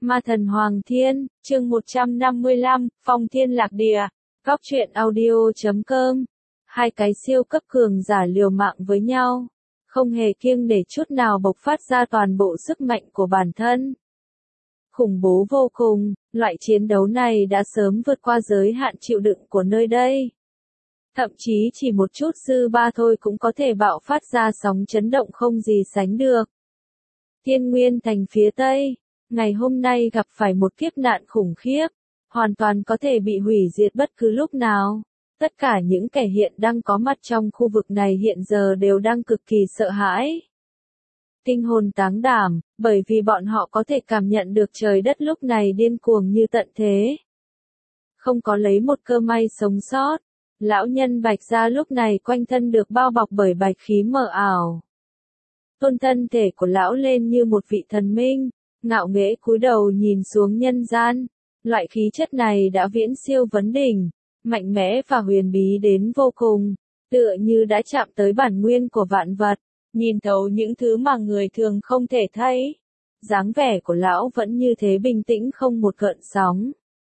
Ma thần Hoàng Thiên, chương 155, Phong Thiên Lạc Địa, Góc truyện audio.com. Hai cái siêu cấp cường giả liều mạng với nhau, không hề kiêng nể chút nào bộc phát ra toàn bộ sức mạnh của bản thân. Khủng bố vô cùng, loại chiến đấu này đã sớm vượt qua giới hạn chịu đựng của nơi đây. Thậm chí chỉ một chút dư ba thôi cũng có thể bạo phát ra sóng chấn động không gì sánh được. Thiên Nguyên Thành phía Tây, ngày hôm nay gặp phải một kiếp nạn khủng khiếp, hoàn toàn có thể bị hủy diệt bất cứ lúc nào. Tất cả những kẻ hiện đang có mặt trong khu vực này hiện giờ đều đang cực kỳ sợ hãi. Kinh hồn táng đảm, bởi vì bọn họ có thể cảm nhận được trời đất lúc này điên cuồng như tận thế. Không có lấy một cơ may sống sót, lão nhân Bạch Gia lúc này quanh thân được bao bọc bởi bạch khí mờ ảo. Tôn thân thể của lão lên như một vị thần minh, ngạo nghễ cúi đầu nhìn xuống nhân gian. Loại khí chất này đã viễn siêu vấn đỉnh, mạnh mẽ và huyền bí đến vô cùng, tựa như đã chạm tới bản nguyên của vạn vật, nhìn thấu những thứ mà người thường không thể thấy. Dáng vẻ của lão vẫn như thế bình tĩnh không một gợn sóng.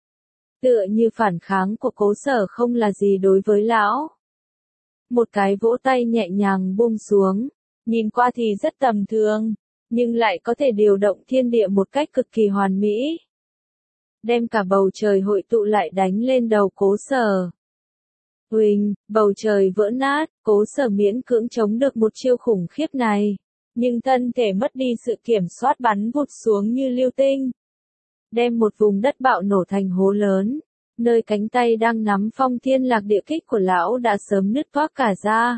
Tựa như phản kháng của Cố Sở không là gì đối với lão. Một cái vỗ tay nhẹ nhàng buông xuống, nhìn qua thì rất tầm thường, nhưng lại có thể điều động thiên địa một cách cực kỳ hoàn mỹ. Đem cả bầu trời hội tụ lại đánh lên đầu Cố Sở. Huỳnh, bầu trời vỡ nát, Cố Sở miễn cưỡng chống được một chiêu khủng khiếp này, nhưng thân thể mất đi sự kiểm soát bắn vụt xuống như lưu tinh. Đem một vùng đất bạo nổ thành hố lớn, nơi cánh tay đang nắm Phong Thiên Lạc Địa kích của lão đã sớm nứt toác cả ra.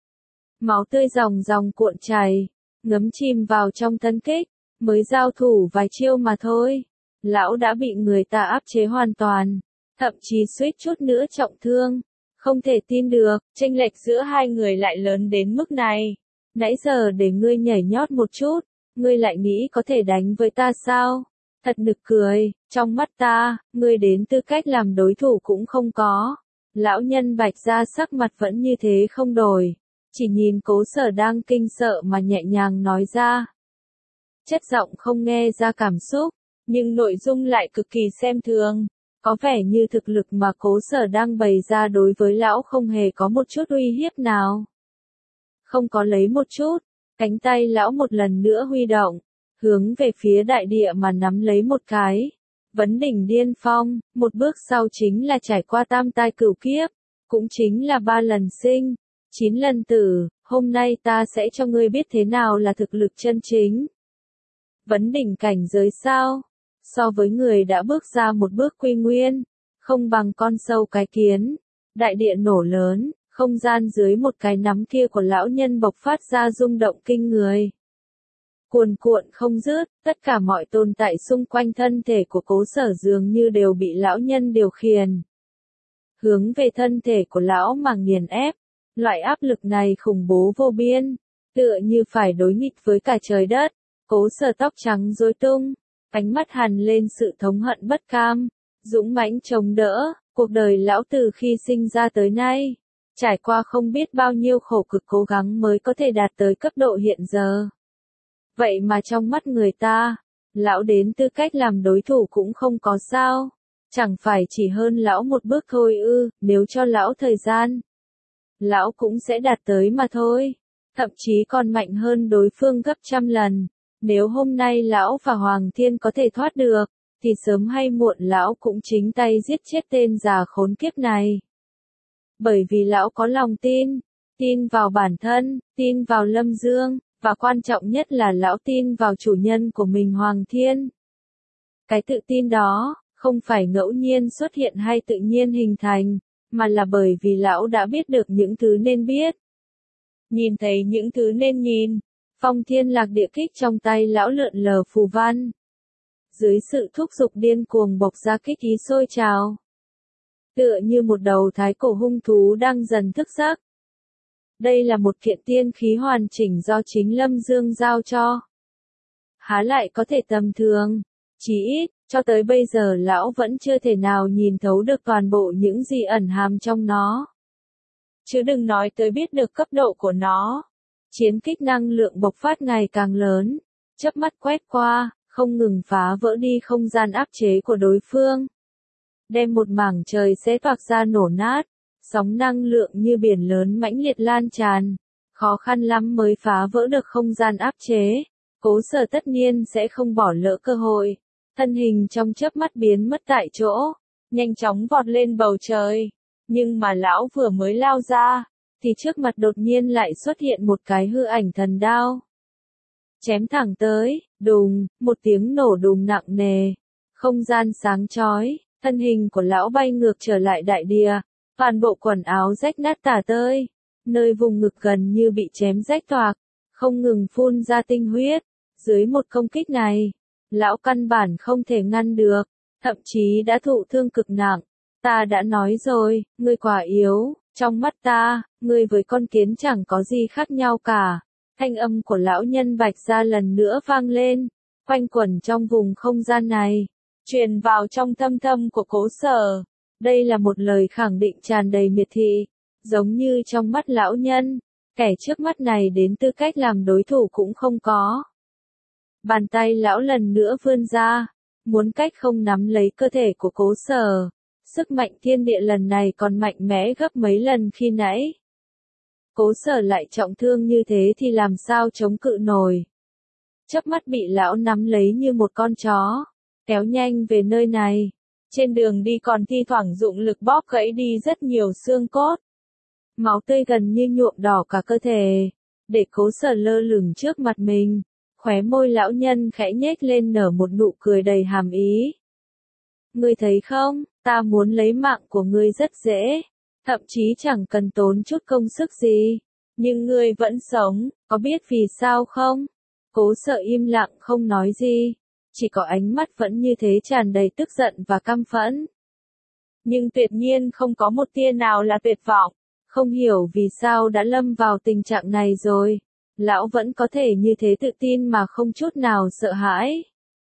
Máu tươi ròng ròng cuộn chảy, ngấm chìm vào trong thân kích, mới giao thủ vài chiêu mà thôi. Lão đã bị người ta áp chế hoàn toàn, thậm chí suýt chút nữa trọng thương. Không thể tin được, chênh lệch giữa hai người lại lớn đến mức này. Nãy giờ để ngươi nhảy nhót một chút, ngươi lại nghĩ có thể đánh với ta sao? Thật nực cười, trong mắt ta, ngươi đến tư cách làm đối thủ cũng không có. Lão nhân Bạch Gia sắc mặt vẫn như thế không đổi, chỉ nhìn Cố Sở đang kinh sợ mà nhẹ nhàng nói ra. Chất giọng không nghe ra cảm xúc, nhưng nội dung lại cực kỳ xem thường, có vẻ như thực lực mà Cố Sở đang bày ra đối với lão không hề có một chút uy hiếp nào. Không có lấy một chút, cánh tay lão một lần nữa huy động, hướng về phía đại địa mà nắm lấy một cái. Vấn đỉnh điên phong, một bước sau chính là trải qua tam tai cửu kiếp, cũng chính là 3 lần sinh, 9 lần tử, hôm nay ta sẽ cho ngươi biết thế nào là thực lực chân chính. Vấn đỉnh cảnh giới sao? So với người đã bước ra một bước quy nguyên, không bằng con sâu cái kiến. Đại địa nổ lớn, không gian dưới một cái nắm kia của lão nhân bộc phát ra rung động kinh người. Cuồn cuộn không dứt, tất cả mọi tồn tại xung quanh thân thể của Cố Sở dường như đều bị lão nhân điều khiển. Hướng về thân thể của lão mà nghiền ép, loại áp lực này khủng bố vô biên, tựa như phải đối nghịch với cả trời đất. Cố Sở tóc trắng rối tung, ánh mắt hằn lên sự thống hận bất cam, dũng mãnh chống đỡ, cuộc đời lão từ khi sinh ra tới nay, trải qua không biết bao nhiêu khổ cực cố gắng mới có thể đạt tới cấp độ hiện giờ. Vậy mà trong mắt người ta, lão đến tư cách làm đối thủ cũng không có sao, chẳng phải chỉ hơn lão một bước thôi ư, nếu cho lão thời gian, lão cũng sẽ đạt tới mà thôi, thậm chí còn mạnh hơn đối phương gấp trăm lần. Nếu hôm nay lão và Hoàng Thiên có thể thoát được, thì sớm hay muộn lão cũng chính tay giết chết tên già khốn kiếp này. Bởi vì lão có lòng tin, tin vào bản thân, tin vào Lâm Dương, và quan trọng nhất là lão tin vào chủ nhân của mình Hoàng Thiên. Cái tự tin đó, không phải ngẫu nhiên xuất hiện hay tự nhiên hình thành, mà là bởi vì lão đã biết được những thứ nên biết. Nhìn thấy những thứ nên nhìn. Phong Thiên Lạc Địa kích trong tay lão lượn lờ phù văn. Dưới sự thúc giục điên cuồng bộc ra kích ý sôi trào. Tựa như một đầu thái cổ hung thú đang dần thức giấc. Đây là một kiện tiên khí hoàn chỉnh do chính Lâm Dương giao cho. Há lại có thể tầm thường, chỉ ít, cho tới bây giờ lão vẫn chưa thể nào nhìn thấu được toàn bộ những gì ẩn hàm trong nó. Chứ đừng nói tới biết được cấp độ của nó. Chiến kích năng lượng bộc phát ngày càng lớn, chớp mắt quét qua, không ngừng phá vỡ đi không gian áp chế của đối phương. Đem một mảng trời xé toạc ra nổ nát, sóng năng lượng như biển lớn mãnh liệt lan tràn. Khó khăn lắm mới phá vỡ được không gian áp chế. Cố Sở tất nhiên sẽ không bỏ lỡ cơ hội. Thân hình trong chớp mắt biến mất tại chỗ, nhanh chóng vọt lên bầu trời. Nhưng mà lão vừa mới lao ra, thì trước mặt đột nhiên lại xuất hiện một cái hư ảnh thần đao. Chém thẳng tới, đùng, một tiếng nổ đùng nặng nề. Không gian sáng chói, thân hình của lão bay ngược trở lại đại địa. Toàn bộ quần áo rách nát tả tơi. Nơi vùng ngực gần như bị chém rách toạc, không ngừng phun ra tinh huyết. Dưới một công kích này, lão căn bản không thể ngăn được, thậm chí đã thụ thương cực nặng. Ta đã nói rồi, ngươi quá yếu, trong mắt ta, ngươi với con kiến chẳng có gì khác nhau cả. Thanh âm của lão nhân Bạch Gia lần nữa vang lên, quanh quẩn trong vùng không gian này, truyền vào trong thâm thâm của Cố Sở. Đây là một lời khẳng định tràn đầy miệt thị, giống như trong mắt lão nhân, kẻ trước mắt này đến tư cách làm đối thủ cũng không có. Bàn tay lão lần nữa vươn ra, muốn cách không nắm lấy cơ thể của Cố Sở. Sức mạnh thiên địa lần này còn mạnh mẽ gấp mấy lần khi nãy. Cố Sở lại trọng thương như thế thì làm sao chống cự nổi. Chớp mắt bị lão nắm lấy như một con chó, kéo nhanh về nơi này. Trên đường đi còn thi thoảng dụng lực bóp gãy đi rất nhiều xương cốt. Máu tươi gần như nhuộm đỏ cả cơ thể, để Cố Sở lơ lửng trước mặt mình. Khóe môi lão nhân khẽ nhếch lên nở một nụ cười đầy hàm ý. Ngươi thấy không, ta muốn lấy mạng của ngươi rất dễ, thậm chí chẳng cần tốn chút công sức gì, nhưng ngươi vẫn sống, có biết vì sao không? Cố Sở im lặng không nói gì, chỉ có ánh mắt vẫn như thế tràn đầy tức giận và căm phẫn. Nhưng tuyệt nhiên không có một tia nào là tuyệt vọng, không hiểu vì sao đã lâm vào tình trạng này rồi. Lão vẫn có thể như thế tự tin mà không chút nào sợ hãi.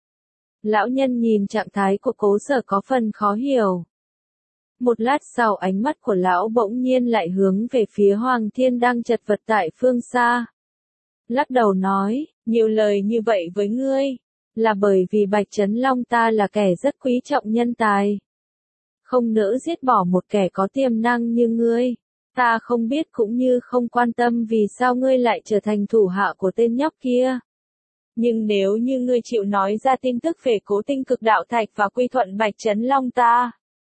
Lão nhân nhìn trạng thái của Cố Sở có phần khó hiểu. Một lát sau ánh mắt của lão bỗng nhiên lại hướng về phía Hoàng Thiên đang chật vật tại phương xa. Lắc đầu nói, nhiều lời như vậy với ngươi, là bởi vì Bạch Trấn Long ta là kẻ rất quý trọng nhân tài. Không nỡ giết bỏ một kẻ có tiềm năng như ngươi. Ta không biết cũng như không quan tâm vì sao ngươi lại trở thành thủ hạ của tên nhóc kia. Nhưng nếu như ngươi chịu nói ra tin tức về Cố Tinh Cực Đạo Thạch và quy thuận Bạch Trấn Long ta,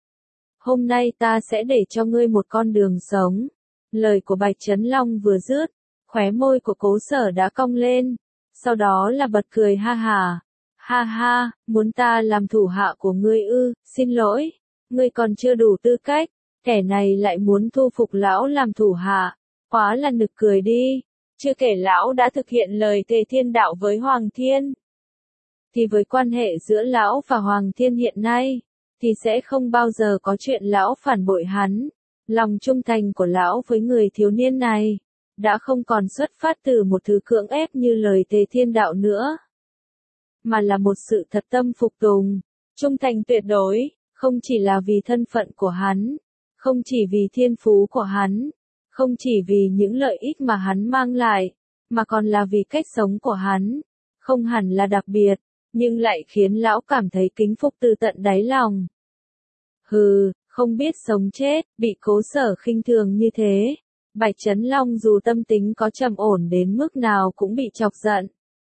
hôm nay ta sẽ để cho ngươi một con đường sống. Lời của Bạch Trấn Long vừa dứt, khóe môi của Cố Sở đã cong lên, sau đó là bật cười ha hả. Ha ha, muốn ta làm thủ hạ của ngươi ư, xin lỗi, ngươi còn chưa đủ tư cách. Kẻ này lại muốn thu phục lão làm thủ hạ, quá là nực cười đi. Chưa kể lão đã thực hiện lời thề thiên đạo với Hoàng Thiên, thì với quan hệ giữa lão và Hoàng Thiên hiện nay, thì sẽ không bao giờ có chuyện lão phản bội hắn. Lòng trung thành của lão với người thiếu niên này, đã không còn xuất phát từ một thứ cưỡng ép như lời thề thiên đạo nữa, mà là một sự thật tâm phục tùng, trung thành tuyệt đối, không chỉ là vì thân phận của hắn, không chỉ vì thiên phú của hắn, không chỉ vì những lợi ích mà hắn mang lại, mà còn là vì cách sống của hắn, không hẳn là đặc biệt, nhưng lại khiến lão cảm thấy kính phục từ tận đáy lòng. Hừ, không biết sống chết, bị Cố Sở khinh thường như thế. Bạch Trấn Long dù tâm tính có trầm ổn đến mức nào cũng bị chọc giận.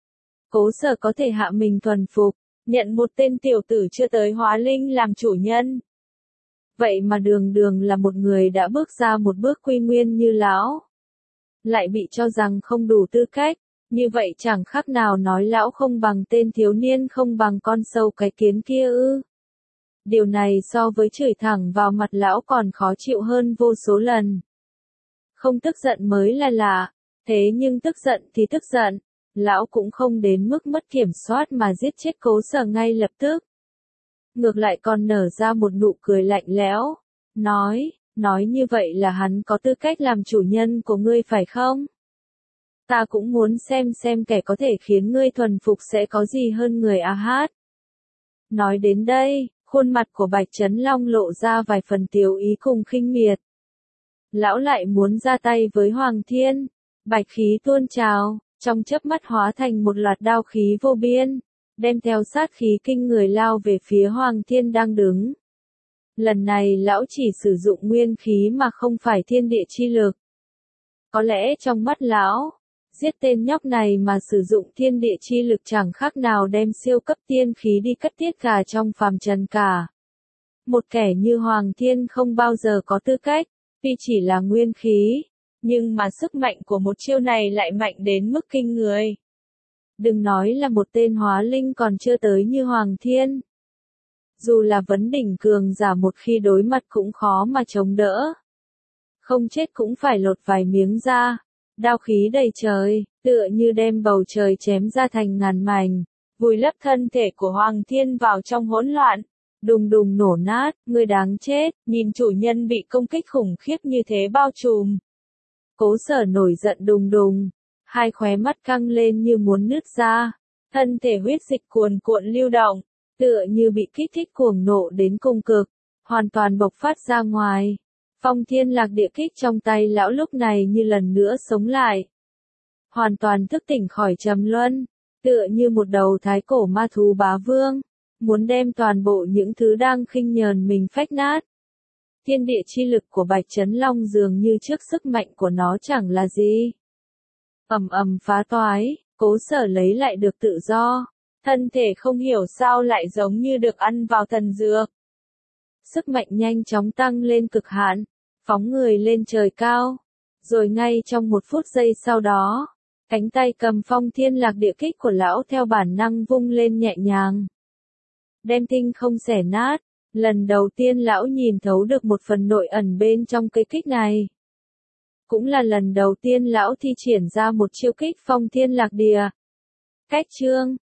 Cố Sở có thể hạ mình thuần phục, nhận một tên tiểu tử chưa tới hóa linh làm chủ nhân. Vậy mà đường đường là một người đã bước ra một bước quy nguyên như lão, lại bị cho rằng không đủ tư cách, như vậy chẳng khác nào nói lão không bằng tên thiếu niên không bằng con sâu cái kiến kia ư. Điều này so với chửi thẳng vào mặt lão còn khó chịu hơn vô số lần. Không tức giận mới là lạ, thế nhưng tức giận thì tức giận, lão cũng không đến mức mất kiểm soát mà giết chết Cố Sở ngay lập tức. Ngược lại còn nở ra một nụ cười lạnh lẽo, nói như vậy là hắn có tư cách làm chủ nhân của ngươi phải không? Ta cũng muốn xem kẻ có thể khiến ngươi thuần phục sẽ có gì hơn người a hát. Nói đến đây, khuôn mặt của Bạch Trấn Long lộ ra vài phần tiếu ý cùng khinh miệt. Lão lại muốn ra tay với Hoàng Thiên, bạch khí tuôn trào, trong chớp mắt hóa thành một loạt đao khí vô biên, đem theo sát khí kinh người lao về phía Hoàng Thiên đang đứng. Lần này lão chỉ sử dụng nguyên khí mà không phải thiên địa chi lực. Có lẽ trong mắt lão, giết tên nhóc này mà sử dụng thiên địa chi lực chẳng khác nào đem siêu cấp tiên khí đi cất tiết gà trong phàm trần cả. Một kẻ như Hoàng Thiên không bao giờ có tư cách, tuy chỉ là nguyên khí, nhưng mà sức mạnh của một chiêu này lại mạnh đến mức kinh người. Đừng nói là một tên hóa linh còn chưa tới như Hoàng Thiên. Dù là vấn đỉnh cường giả một khi đối mặt cũng khó mà chống đỡ. Không chết cũng phải lột vài miếng da, đao khí đầy trời, tựa như đem bầu trời chém ra thành ngàn mảnh, vùi lấp thân thể của Hoàng Thiên vào trong hỗn loạn. Đùng đùng nổ nát, người đáng chết, nhìn chủ nhân bị công kích khủng khiếp như thế bao trùm. Cố Sở nổi giận đùng đùng, hai khóe mắt căng lên như muốn nứt ra, thân thể huyết dịch cuồn cuộn lưu động, tựa như bị kích thích cuồng nộ đến cùng cực, hoàn toàn bộc phát ra ngoài. Phong Thiên Lạc Địa kích trong tay lão lúc này như lần nữa sống lại. Hoàn toàn thức tỉnh khỏi trầm luân, tựa như một đầu thái cổ ma thú bá vương, muốn đem toàn bộ những thứ đang khinh nhờn mình phách nát. Thiên địa chi lực của Bạch Chấn Long dường như trước sức mạnh của nó chẳng là gì. Ầm ầm phá toái, Cố Sở lấy lại được tự do, thân thể không hiểu sao lại giống như được ăn vào thần dược. Sức mạnh nhanh chóng tăng lên cực hạn, phóng người lên trời cao, rồi ngay trong một phút giây sau đó, cánh tay cầm Phong Thiên Lạc Địa kích của lão theo bản năng vung lên nhẹ nhàng. Đem tinh không xẻ nát, lần đầu tiên lão nhìn thấu được một phần nội ẩn bên trong cây kích này. Cũng là lần đầu tiên lão thi triển ra một chiêu kích Phong Thiên Lạc Địa. Cách chương